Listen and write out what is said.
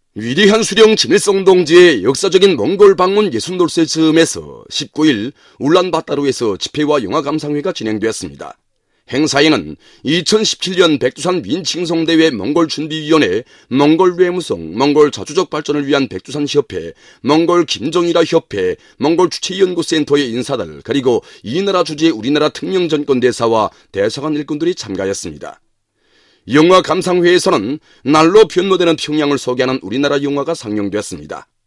위대한 수령 김일성 동지의 역사적인 몽골 방문 60돌세 즈음에서 19일 울란바타르에서 집회와 영화 감상회가 진행되었습니다. 행사에는 2017년 백두산 윈칭송대회 몽골준비위원회, 몽골외무성, 몽골 자주적 발전을 위한 백두산협회, 몽골 김정일화협회, 몽골주체연구센터의 인사들, 그리고 이 나라 주재 우리나라 특명전권대사와 대사관 일꾼들이 참가했습니다. 영화 감상회에서는 날로 변모되는 평양을 소개하는 우리나라 영화가 상영되었습니다.